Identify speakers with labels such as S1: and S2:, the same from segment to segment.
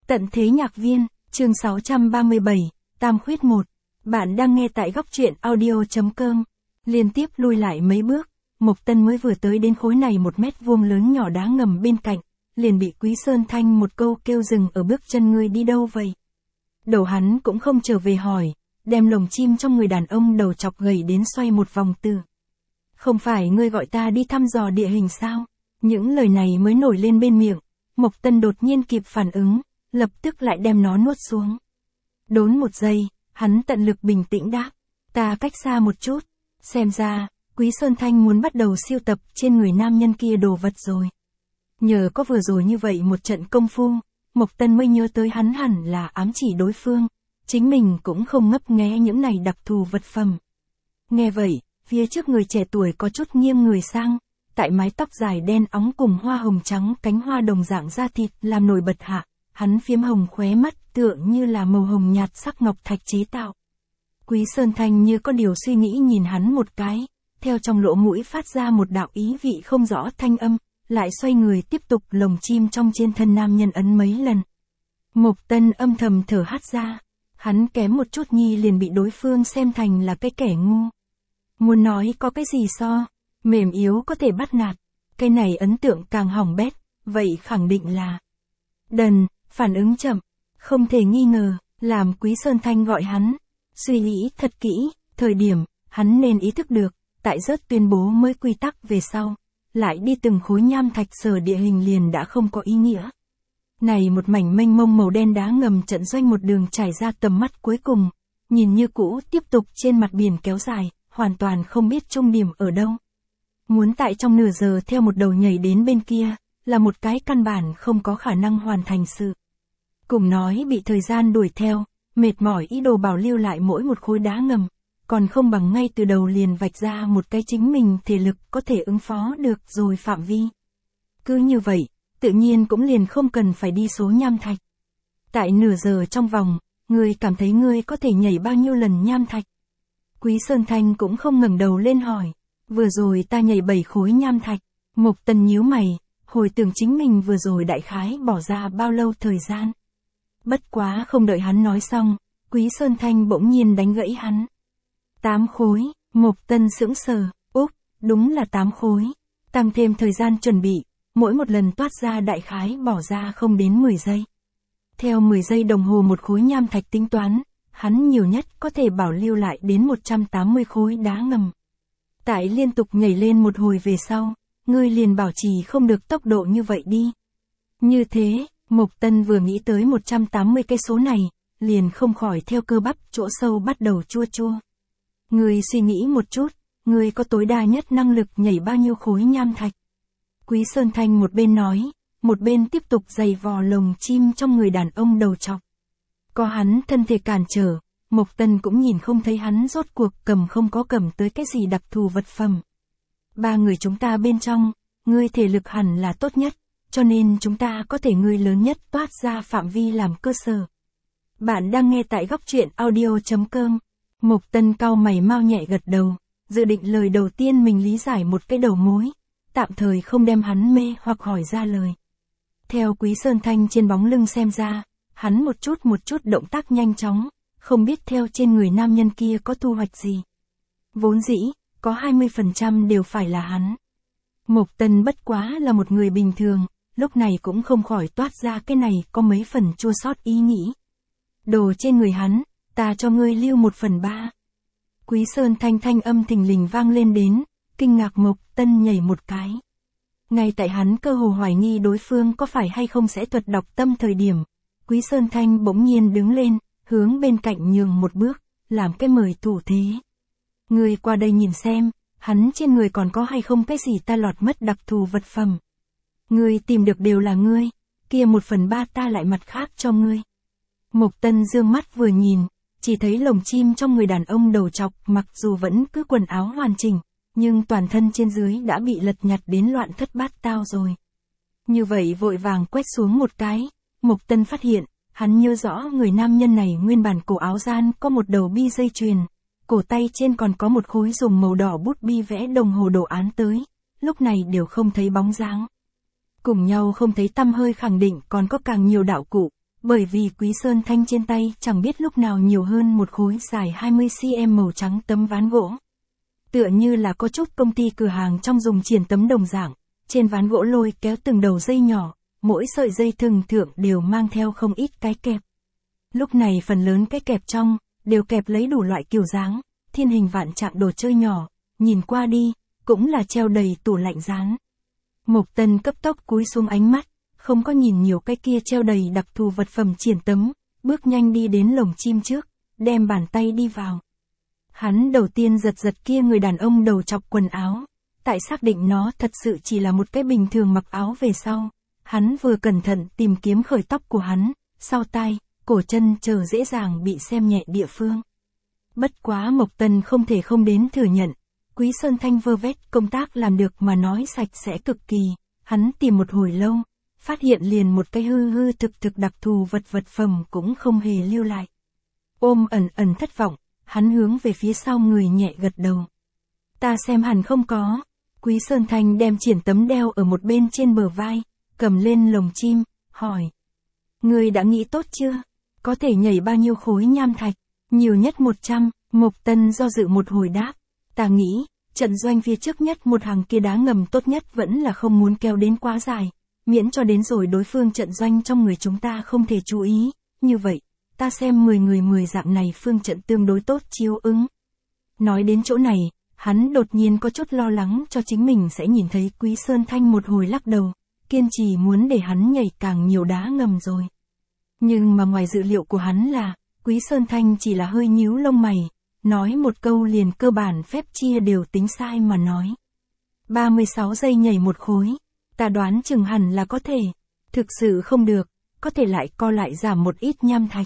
S1: Tận thế nhạc viên, chương 637, Tam Khuyết 1. Bạn đang nghe tại góc truyện audio.com. Liên tiếp lui lại mấy bước, Mộc Tân mới vừa tới đến khối này 1 mét vuông lớn nhỏ đá ngầm bên cạnh, liền bị Quý Sơn Thanh một câu kêu dừng ở bước chân. Ngươi đi đâu vậy? Đầu hắn cũng không trở về hỏi, đem lồng chim trong người đàn ông đầu chọc gầy đến xoay một vòng từ. Không phải ngươi gọi ta đi thăm dò địa hình sao? Những lời này mới nổi lên bên miệng, Mộc Tân đột nhiên kịp phản ứng, lập tức lại đem nó nuốt xuống. Đốn 1 giây, hắn tận lực bình tĩnh đáp, ta cách xa một chút. Xem ra, Quý Sơn Thanh muốn bắt đầu siêu tập trên người nam nhân kia đồ vật rồi. Nhờ có vừa rồi như vậy một trận công phu, Mộc Tân mới nhớ tới hắn hẳn là ám chỉ đối phương, chính mình cũng không ngấp nghé những này đặc thù vật phẩm. Nghe vậy, phía trước người trẻ tuổi có chút nghiêng người sang, tại mái tóc dài đen óng cùng hoa hồng trắng cánh hoa đồng dạng da thịt làm nổi bật hạ, hắn phiếm hồng khóe mắt tựa như là màu hồng nhạt sắc ngọc thạch chế tạo. Quý Sơn Thanh như có điều suy nghĩ nhìn hắn một cái, theo trong lỗ mũi phát ra một đạo ý vị không rõ thanh âm, lại xoay người tiếp tục lồng chim trong trên thân nam nhân ấn mấy lần. Mộc Tân âm thầm thở hắt ra, hắn kém một chút nhi liền bị đối phương xem thành là cái kẻ ngu. Muốn nói có cái gì so, mềm yếu có thể bắt nạt, cái này ấn tượng càng hỏng bét, vậy khẳng định là đần, phản ứng chậm, không thể nghi ngờ, làm Quý Sơn Thanh gọi hắn. Suy nghĩ thật kỹ, thời điểm, hắn nên ý thức được, tại rớt tuyên bố mới quy tắc về sau, lại đi từng khối nham thạch sở địa hình liền đã không có ý nghĩa. Này một mảnh mênh mông màu đen đá ngầm trận doanh một đường trải ra tầm mắt cuối cùng, nhìn như cũ tiếp tục trên mặt biển kéo dài, hoàn toàn không biết trung điểm ở đâu. Muốn tại trong nửa giờ theo một đầu nhảy đến bên kia, là một cái căn bản không có khả năng hoàn thành sự. Cùng nói bị thời gian đuổi theo, mệt mỏi ý đồ bảo lưu lại mỗi một khối đá ngầm, còn không bằng ngay từ đầu liền vạch ra một cái chính mình thể lực có thể ứng phó được rồi phạm vi. Cứ như vậy, tự nhiên cũng liền không cần phải đi số nham thạch. Tại nửa giờ trong vòng, ngươi cảm thấy ngươi có thể nhảy bao nhiêu lần nham thạch? Quý Sơn Thanh cũng không ngẩng đầu lên hỏi, vừa rồi ta nhảy 7 khối nham thạch. Mộc Tân nhíu mày, hồi tưởng chính mình vừa rồi đại khái bỏ ra bao lâu thời gian. Bất quá không đợi hắn nói xong, Quý Sơn Thanh bỗng nhiên đánh gãy hắn. 8 khối, Mộc Tân sững sờ, úp, đúng là 8 khối. Tăng thêm thời gian chuẩn bị, mỗi một lần toát ra đại khái bỏ ra không đến 10 giây. Theo 10 giây đồng hồ một khối nham thạch tính toán, hắn nhiều nhất có thể bảo lưu lại đến 180 khối đá ngầm. Tại liên tục nhảy lên một hồi về sau, ngươi liền bảo trì không được tốc độ như vậy đi. Như thế, Mộc Tân vừa nghĩ tới 180 cái số này, liền không khỏi theo cơ bắp chỗ sâu bắt đầu chua chua. Ngươi suy nghĩ một chút, ngươi có tối đa nhất năng lực nhảy bao nhiêu khối nham thạch? Quý Sơn Thanh một bên nói, một bên tiếp tục giày vò lồng chim trong người đàn ông đầu chọc. Có hắn thân thể cản trở, Mộc Tân cũng nhìn không thấy hắn rốt cuộc cầm không có cầm tới cái gì đặc thù vật phẩm. 3 người chúng ta bên trong, ngươi thể lực hẳn là tốt nhất, cho nên chúng ta có thể ngươi lớn nhất toát ra phạm vi làm cơ sở. Bạn đang nghe tại góc truyện audio.com. Mộc Tân cau mày mau nhẹ gật đầu, dự định lời đầu tiên mình lý giải một cái đầu mối, tạm thời không đem hắn mê hoặc hỏi ra lời. Theo Quý Sơn Thanh trên bóng lưng xem ra, hắn một chút động tác nhanh chóng, không biết theo trên người nam nhân kia có thu hoạch gì. Vốn dĩ, có 20% đều phải là hắn. Mộc Tân bất quá là một người bình thường, lúc này cũng không khỏi toát ra cái này có mấy phần chua xót ý nghĩ. Đồ trên người hắn, ta cho ngươi lưu 1/3. Quý Sơn Thanh thanh âm thình lình vang lên đến, kinh ngạc Mộc Tân nhảy một cái. Ngay tại hắn cơ hồ hoài nghi đối phương có phải hay không sẽ thuật đọc tâm thời điểm, Quý Sơn Thanh bỗng nhiên đứng lên, hướng bên cạnh nhường một bước, làm cái mời thủ thế. Ngươi qua đây nhìn xem, hắn trên người còn có hay không cái gì ta lọt mất đặc thù vật phẩm. Ngươi tìm được đều là ngươi, kia 1/3 ta lại mặt khác cho ngươi. Mộc Tân dương mắt vừa nhìn, chỉ thấy lồng chim trong người đàn ông đầu chọc mặc dù vẫn cứ quần áo hoàn chỉnh, nhưng toàn thân trên dưới đã bị lật nhặt đến loạn thất bát tao rồi. Như vậy vội vàng quét xuống một cái, Mộc Tân phát hiện, hắn nhớ rõ người nam nhân này nguyên bản cổ áo gian có một đầu bi dây chuyền, cổ tay trên còn có một khối dùng màu đỏ bút bi vẽ đồng hồ đồ án tới, lúc này đều không thấy bóng dáng. Cùng nhau không thấy tăm hơi khẳng định còn có càng nhiều đạo cụ, bởi vì Quý Sơn Thanh trên tay chẳng biết lúc nào nhiều hơn một khối dài 20cm màu trắng tấm ván gỗ. Tựa như là có chút công ty cửa hàng trong dùng triển tấm đồng dạng, trên ván gỗ lôi kéo từng đầu dây nhỏ, mỗi sợi dây thừng thượng đều mang theo không ít cái kẹp. Lúc này phần lớn cái kẹp trong, đều kẹp lấy đủ loại kiểu dáng, thiên hình vạn trạng đồ chơi nhỏ, nhìn qua đi, cũng là treo đầy tủ lạnh dán. Mộc Tân cấp tốc cúi xuống ánh mắt, không có nhìn nhiều cái kia treo đầy đặc thù vật phẩm triển tấm, bước nhanh đi đến lồng chim trước, đem bàn tay đi vào. Hắn đầu tiên giật kia người đàn ông đầu chọc quần áo, tại xác định nó thật sự chỉ là một cái bình thường mặc áo về sau, hắn vừa cẩn thận tìm kiếm khởi tóc của hắn, sau tai, cổ chân chờ dễ dàng bị xem nhẹ địa phương. Bất quá Mộc Tân không thể không đến thừa nhận, Quý Sơn Thanh vơ vét công tác làm được mà nói sạch sẽ cực kỳ, hắn tìm một hồi lâu, phát hiện liền một cái hư thực đặc thù vật phẩm cũng không hề lưu lại. Ôm ẩn thất vọng, hắn hướng về phía sau người nhẹ gật đầu. Ta xem hẳn không có. Quý Sơn Thanh đem triển tấm đeo ở một bên trên bờ vai, cầm lên lồng chim, hỏi. Ngươi đã nghĩ tốt chưa? Có thể nhảy bao nhiêu khối nham thạch? Nhiều nhất 100, Mộc Tân do dự một hồi đáp. Ta nghĩ, trận doanh phía trước nhất một hàng kia đá ngầm tốt nhất vẫn là không muốn kéo đến quá dài, miễn cho đến rồi đối phương trận doanh trong người chúng ta không thể chú ý, như vậy, ta xem 10 người 10 dạng này phương trận tương đối tốt chiếu ứng. Nói đến chỗ này, hắn đột nhiên có chút lo lắng cho chính mình sẽ nhìn thấy Quý Sơn Thanh một hồi lắc đầu, kiên trì muốn để hắn nhảy càng nhiều đá ngầm rồi. Nhưng mà ngoài dự liệu của hắn là, Quý Sơn Thanh chỉ là hơi nhíu lông mày, nói một câu liền cơ bản phép chia đều tính sai mà nói. 36 giây nhảy một khối, ta đoán chừng hẳn là có thể, thực sự không được, có thể lại co lại giảm một ít nham thạch.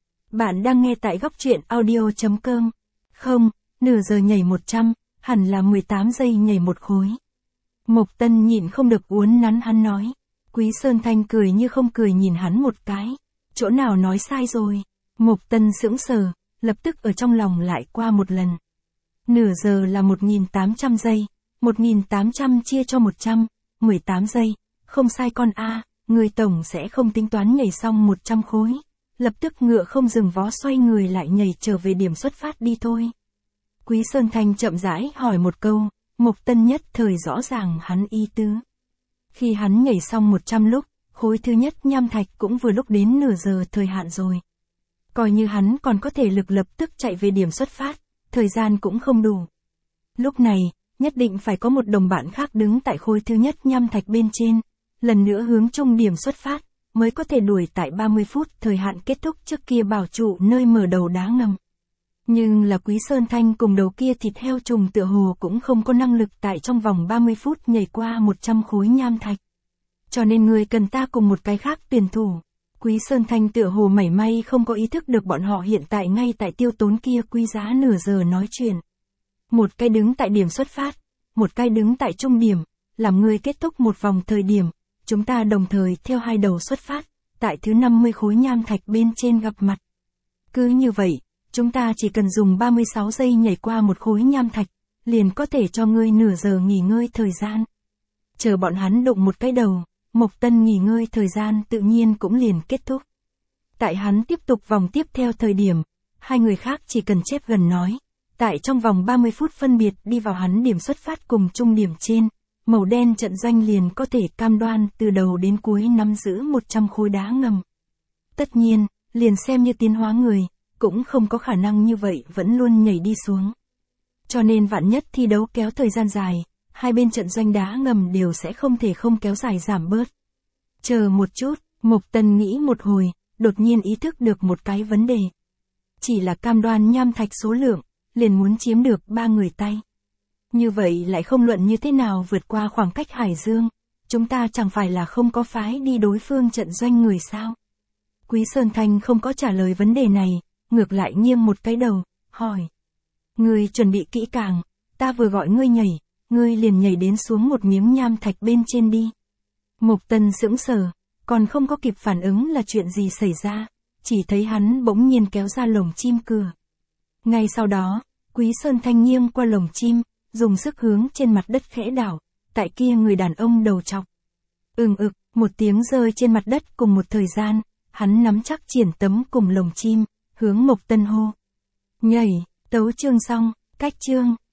S1: Bạn đang nghe tại góc truyện audio.com. Không, nửa giờ nhảy 100, hẳn là 18 giây nhảy một khối. Mộc Tân nhịn không được uốn nắn hắn nói. Quý Sơn Thanh cười như không cười nhìn hắn một cái. Chỗ nào nói sai rồi? Mộc Tân sững sờ, lập tức ở trong lòng lại qua một lần. Nửa giờ là 1.800 giây, 1.800 chia cho 100, 18 giây, không sai con A, người tổng sẽ không tính toán nhảy xong 100 khối. Lập tức ngựa không dừng vó xoay người lại nhảy trở về điểm xuất phát đi thôi. Quý Sơn Thanh chậm rãi hỏi một câu, Mộc Tân nhất thời rõ ràng hắn ý tứ. Khi hắn nhảy xong 100 lúc, khối thứ nhất nham thạch cũng vừa lúc đến nửa giờ thời hạn rồi. Coi như hắn còn có thể lực lập tức chạy về điểm xuất phát, thời gian cũng không đủ. Lúc này, nhất định phải có một đồng bạn khác đứng tại khối thứ nhất nham thạch bên trên, lần nữa hướng chung điểm xuất phát, mới có thể đuổi tại 30 phút thời hạn kết thúc trước kia bảo trụ nơi mở đầu đá ngầm. Nhưng là Quý Sơn Thanh cùng đầu kia thịt heo trùng tựa hồ cũng không có năng lực tại trong vòng 30 phút nhảy qua 100 khối nham thạch. Cho nên người cần ta cùng một cái khác tuyển thủ. Quý Sơn Thanh tựa hồ mảy may không có ý thức được bọn họ hiện tại ngay tại tiêu tốn kia quý giá nửa giờ nói chuyện. Một cái đứng tại điểm xuất phát, một cái đứng tại trung điểm, làm người kết thúc một vòng thời điểm, chúng ta đồng thời theo hai đầu xuất phát, tại thứ 50 khối nham thạch bên trên gặp mặt. Cứ như vậy, chúng ta chỉ cần dùng 36 giây nhảy qua một khối nham thạch, liền có thể cho ngươi nửa giờ nghỉ ngơi thời gian. Chờ bọn hắn đụng một cái đầu, Mộc Tân nghỉ ngơi thời gian tự nhiên cũng liền kết thúc. Tại hắn tiếp tục vòng tiếp theo thời điểm, hai người khác chỉ cần chép gần nói, tại trong vòng 30 phút phân biệt đi vào hắn điểm xuất phát cùng trung điểm trên, màu đen trận doanh liền có thể cam đoan từ đầu đến cuối nắm giữ 100 khối đá ngầm. Tất nhiên, liền xem như tiến hóa người, cũng không có khả năng như vậy vẫn luôn nhảy đi xuống. Cho nên vạn nhất thi đấu kéo thời gian dài, hai bên trận doanh đá ngầm đều sẽ không thể không kéo dài giảm bớt. Chờ một chút, Mộc Tân nghĩ một hồi, đột nhiên ý thức được một cái vấn đề. Chỉ là cam đoan nham thạch số lượng, liền muốn chiếm được 3 người tay. Như vậy lại không luận như thế nào vượt qua khoảng cách Hải Dương, chúng ta chẳng phải là không có phái đi đối phương trận doanh người sao? Quý Sơn Thanh không có trả lời vấn đề này, ngược lại nghiêng một cái đầu, hỏi. Ngươi chuẩn bị kỹ càng, ta vừa gọi ngươi nhảy, ngươi liền nhảy đến xuống một miếng nham thạch bên trên đi. Mộc Tân sững sờ, còn không có kịp phản ứng là chuyện gì xảy ra, chỉ thấy hắn bỗng nhiên kéo ra lồng chim cửa. Ngay sau đó, Quý Sơn Thanh nghiêng qua lồng chim, dùng sức hướng trên mặt đất khẽ đảo, tại kia người đàn ông đầu chọc. Một tiếng rơi trên mặt đất cùng một thời gian, hắn nắm chắc triển tấm cùng lồng chim, hướng Mộc Tân hô. Nhảy, tấu chương xong, cách chương.